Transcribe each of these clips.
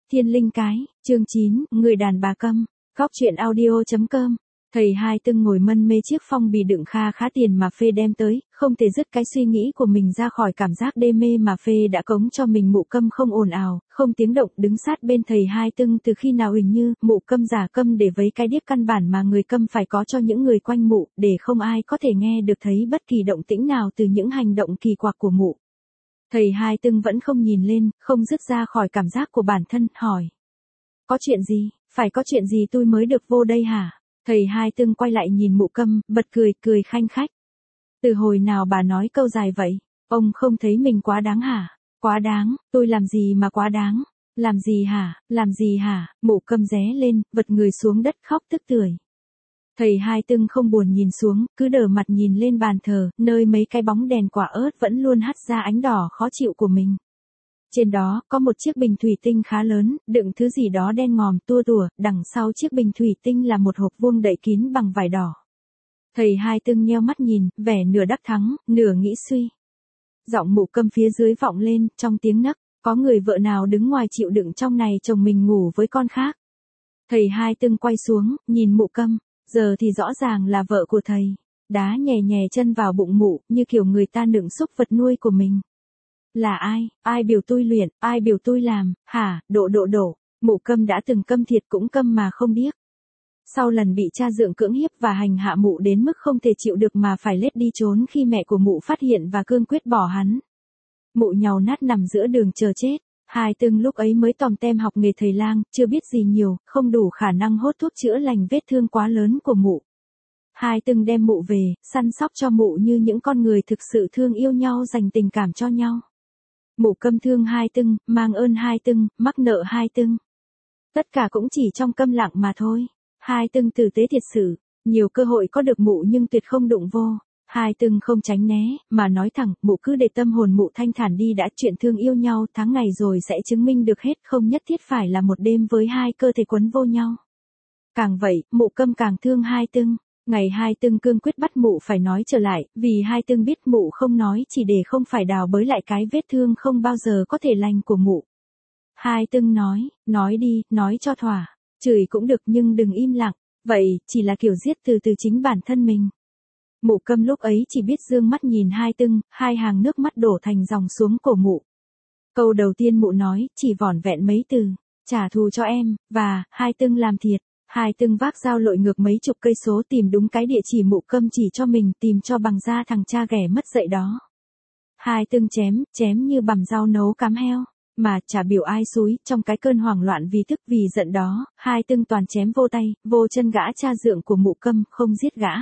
Thiên linh cái, chương 9, người đàn bà câm, góc truyện audio.com. Thầy Hai Tưng ngồi mân mê chiếc phong bì đựng kha khá tiền mà Phê đem tới, không thể dứt cái suy nghĩ của mình ra khỏi cảm giác đê mê mà Phê đã cống cho mình. Mụ câm không ồn ào, không tiếng động đứng sát bên thầy Hai Tưng từ khi nào hình như mụ câm giả câm để vấy cái điếc căn bản mà người câm phải có cho những người quanh mụ, để không ai có thể nghe được thấy bất kỳ động tĩnh nào từ những hành động kỳ quặc của mụ. Thầy Hai Tưng vẫn không nhìn lên, không dứt ra khỏi cảm giác của bản thân, hỏi. Có chuyện gì, phải có chuyện gì tôi mới được vô đây hả? Thầy Hai Tưng quay lại nhìn mụ câm, bật cười khanh khách. Từ hồi nào bà nói câu dài vậy? Ông không thấy mình quá đáng hả? Quá đáng, tôi làm gì mà quá đáng? Làm gì hả? Mụ câm ré lên, vật người xuống đất khóc tức tưởi. Thầy Hai Tưng không buồn nhìn xuống, cứ đờ mặt nhìn lên bàn thờ, nơi mấy cái bóng đèn quả ớt vẫn luôn hắt ra ánh đỏ khó chịu của mình. Trên đó, có một chiếc bình thủy tinh khá lớn, đựng thứ gì đó đen ngòm tua tủa, đằng sau chiếc bình thủy tinh là một hộp vuông đậy kín bằng vải đỏ. Thầy Hai Tưng nheo mắt nhìn, vẻ nửa đắc thắng, nửa nghĩ suy. Giọng mụ câm phía dưới vọng lên, trong tiếng nấc, có người vợ nào đứng ngoài chịu đựng trong này chồng mình ngủ với con khác. Thầy Hai Tưng quay xuống, nhìn mụ câm, giờ thì rõ ràng là vợ của thầy. Đá nhè chân vào bụng mụ, như kiểu người ta nựng xúc vật nuôi của mình. Là ai? Ai biểu tôi luyện, ai biểu tôi làm, hả? Độ. Mụ câm đã từng câm thiệt cũng câm mà không biết. Sau lần bị cha dượng cưỡng hiếp và hành hạ mụ đến mức không thể chịu được mà phải lết đi trốn khi mẹ của mụ phát hiện và cương quyết bỏ hắn. Mụ nhàu nát nằm giữa đường chờ chết. Hai Tưng lúc ấy mới tòm tem học nghề thầy lang, chưa biết gì nhiều, không đủ khả năng hốt thuốc chữa lành vết thương quá lớn của mụ. Hai Tưng đem mụ về, săn sóc cho mụ như những con người thực sự thương yêu nhau, dành tình cảm cho nhau. Mụ câm thương Hai Tưng, mang ơn Hai Tưng, mắc nợ Hai Tưng. Tất cả cũng chỉ trong câm lặng mà thôi. Hai Tưng tử tế thiệt sự, nhiều cơ hội có được mụ nhưng tuyệt không đụng vô. Hai Tưng không tránh né, mà nói thẳng, mụ cứ để tâm hồn mụ thanh thản đi đã, chuyện thương yêu nhau tháng ngày rồi sẽ chứng minh được hết, không nhất thiết phải là một đêm với hai cơ thể quấn vô nhau. Càng vậy, mụ câm càng thương Hai Tưng. Ngày Hai Tưng cương quyết bắt mụ phải nói trở lại, vì Hai Tưng biết mụ không nói chỉ để không phải đào bới lại cái vết thương không bao giờ có thể lành của mụ. Hai Tưng nói đi, nói cho thỏa, chửi cũng được nhưng đừng im lặng, vậy chỉ là kiểu giết từ chính bản thân mình. Mụ câm lúc ấy chỉ biết dương mắt nhìn Hai Tưng, hai hàng nước mắt đổ thành dòng xuống cổ mụ. Câu đầu tiên mụ nói, chỉ vỏn vẹn mấy từ, trả thù cho em, và, Hai Tưng làm thiệt. Hai Tưng vác dao lội ngược mấy chục cây số tìm đúng cái địa chỉ mụ câm chỉ cho mình, tìm cho bằng da thằng cha ghẻ mất dạy đó. Hai Tưng chém như bằm dao nấu cám heo, mà chả biểu ai xúi, trong cái cơn hoảng loạn vì tức vì giận đó, Hai Tưng toàn chém vô tay, vô chân gã cha dượng của mụ câm, không giết gã.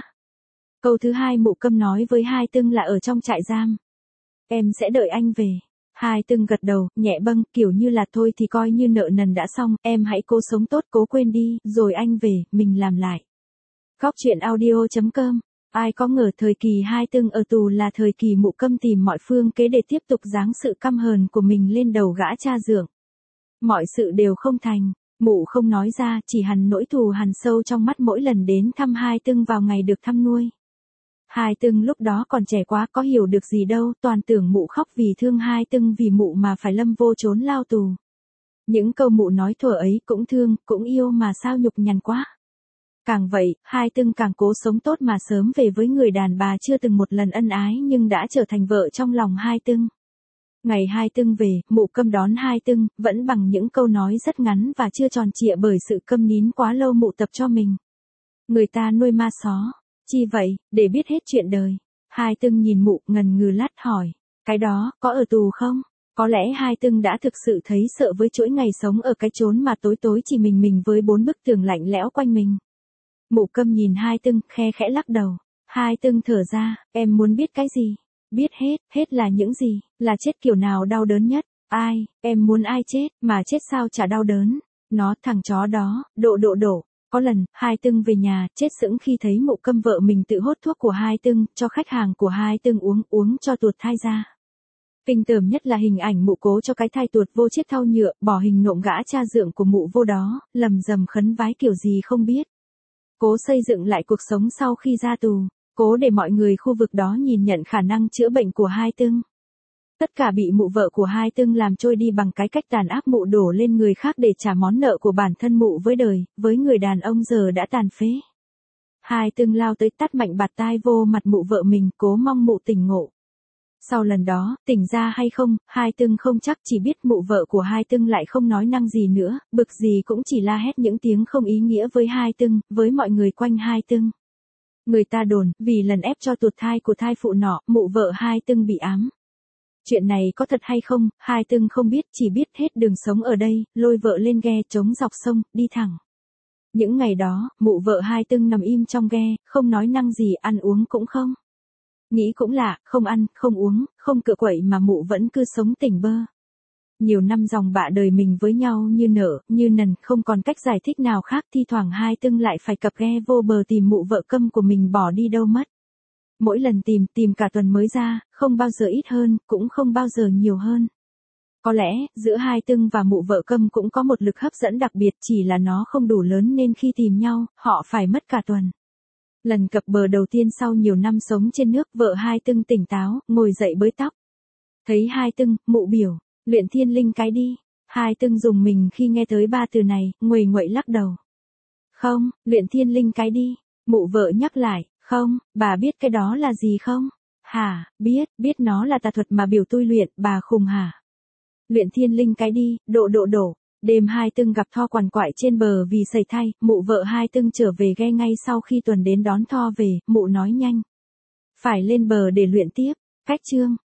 Câu thứ hai mụ câm nói với Hai Tưng là ở trong trại giam. Em sẽ đợi anh về. Hai Tưng gật đầu, nhẹ bâng, kiểu như là thôi thì coi như nợ nần đã xong, em hãy cố sống tốt, cố quên đi, rồi anh về, mình làm lại. Góc truyện audio.com. Ai có ngờ thời kỳ Hai Tưng ở tù là thời kỳ mụ câm tìm mọi phương kế để tiếp tục giáng sự căm hờn của mình lên đầu gã cha dượng. Mọi sự đều không thành, mụ không nói ra, chỉ hằn nỗi thù hằn sâu trong mắt mỗi lần đến thăm Hai Tưng vào ngày được thăm nuôi. Hai Tưng lúc đó còn trẻ quá, có hiểu được gì đâu, toàn tưởng mụ khóc vì thương Hai Tưng, vì mụ mà phải lâm vô trốn lao tù. Những câu mụ nói thuở ấy cũng thương, cũng yêu mà sao nhục nhằn quá. Càng vậy, Hai Tưng càng cố sống tốt mà sớm về với người đàn bà chưa từng một lần ân ái nhưng đã trở thành vợ trong lòng Hai Tưng. Ngày Hai Tưng về, mụ câm đón Hai Tưng, vẫn bằng những câu nói rất ngắn và chưa tròn trịa bởi sự câm nín quá lâu mụ tập cho mình. Người ta nuôi ma só. Chi vậy, để biết hết chuyện đời. Hai Tưng nhìn mụ, ngần ngừ lát hỏi. Cái đó, có ở tù không? Có lẽ Hai Tưng đã thực sự thấy sợ với chuỗi ngày sống ở cái chốn mà tối chỉ mình với bốn bức tường lạnh lẽo quanh mình. Mụ câm nhìn Hai Tưng, khe khẽ lắc đầu. Hai Tưng thở ra, em muốn biết cái gì? Biết hết là những gì? Là chết kiểu nào đau đớn nhất? Ai, em muốn ai chết, mà chết sao chả đau đớn? Nó, thằng chó đó, độ. Có lần, Hai Tưng về nhà, chết sững khi thấy mụ câm vợ mình tự hốt thuốc của Hai Tưng, cho khách hàng của Hai Tưng uống cho tuột thai ra. Kinh tởm nhất là hình ảnh mụ cố cho cái thai tuột vô chiếc thau nhựa, bỏ hình nộm gã cha dượng của mụ vô đó, lầm rầm khấn vái kiểu gì không biết. Cố xây dựng lại cuộc sống sau khi ra tù, cố để mọi người khu vực đó nhìn nhận khả năng chữa bệnh của Hai Tưng. Tất cả bị mụ vợ của hai Tưng làm trôi đi bằng cái cách tàn ác mụ đổ lên người khác để trả món nợ của bản thân mụ với đời, với người đàn ông giờ đã tàn phế. Hai Tưng lao tới tát mạnh bạt tai vô mặt mụ vợ mình, cố mong mụ tỉnh ngộ. Sau lần đó, tỉnh ra hay không, hai Tưng không chắc, chỉ biết mụ vợ của hai Tưng lại không nói năng gì nữa, bực gì cũng chỉ la hét những tiếng không ý nghĩa với hai Tưng, với mọi người quanh hai Tưng. Người ta đồn, vì lần ép cho tuột thai của thai phụ nọ, mụ vợ hai Tưng bị ám. Chuyện này có thật hay không, hai Tưng không biết, chỉ biết hết đường sống ở đây, lôi vợ lên ghe chống dọc sông, đi thẳng. Những ngày đó, mụ vợ hai Tưng nằm im trong ghe, không nói năng gì, ăn uống cũng không. Nghĩ cũng lạ, không ăn, không uống, không cựa quậy mà mụ vẫn cứ sống tỉnh bơ. Nhiều năm dòng bạ đời mình với nhau như nở, như nần, không còn cách giải thích nào khác, thi thoảng hai Tưng lại phải cập ghe vô bờ tìm mụ vợ câm của mình bỏ đi đâu mất. Mỗi lần tìm cả tuần mới ra, không bao giờ ít hơn, cũng không bao giờ nhiều hơn. Có lẽ, giữa hai Tưng và mụ vợ câm cũng có một lực hấp dẫn đặc biệt, chỉ là nó không đủ lớn nên khi tìm nhau, họ phải mất cả tuần. Lần cập bờ đầu tiên sau nhiều năm sống trên nước, vợ hai Tưng tỉnh táo, ngồi dậy bới tóc. Thấy hai Tưng, mụ biểu, luyện thiên linh cái đi. Hai Tưng dùng mình khi nghe tới ba từ này, nguầy nguậy lắc đầu. Không, luyện thiên linh cái đi. Mụ vợ nhắc lại, không, bà biết cái đó là gì không? Hả, biết nó là tà thuật mà biểu tôi luyện, bà khùng hả? Luyện thiên linh cái đi, đổ. Đêm hai Tưng gặp Tho quằn quại trên bờ vì sẩy thai, mụ vợ hai Tưng trở về ghe ngay sau khi tuần đến đón Tho về, mụ nói nhanh. Phải lên bờ để luyện tiếp, cách chương.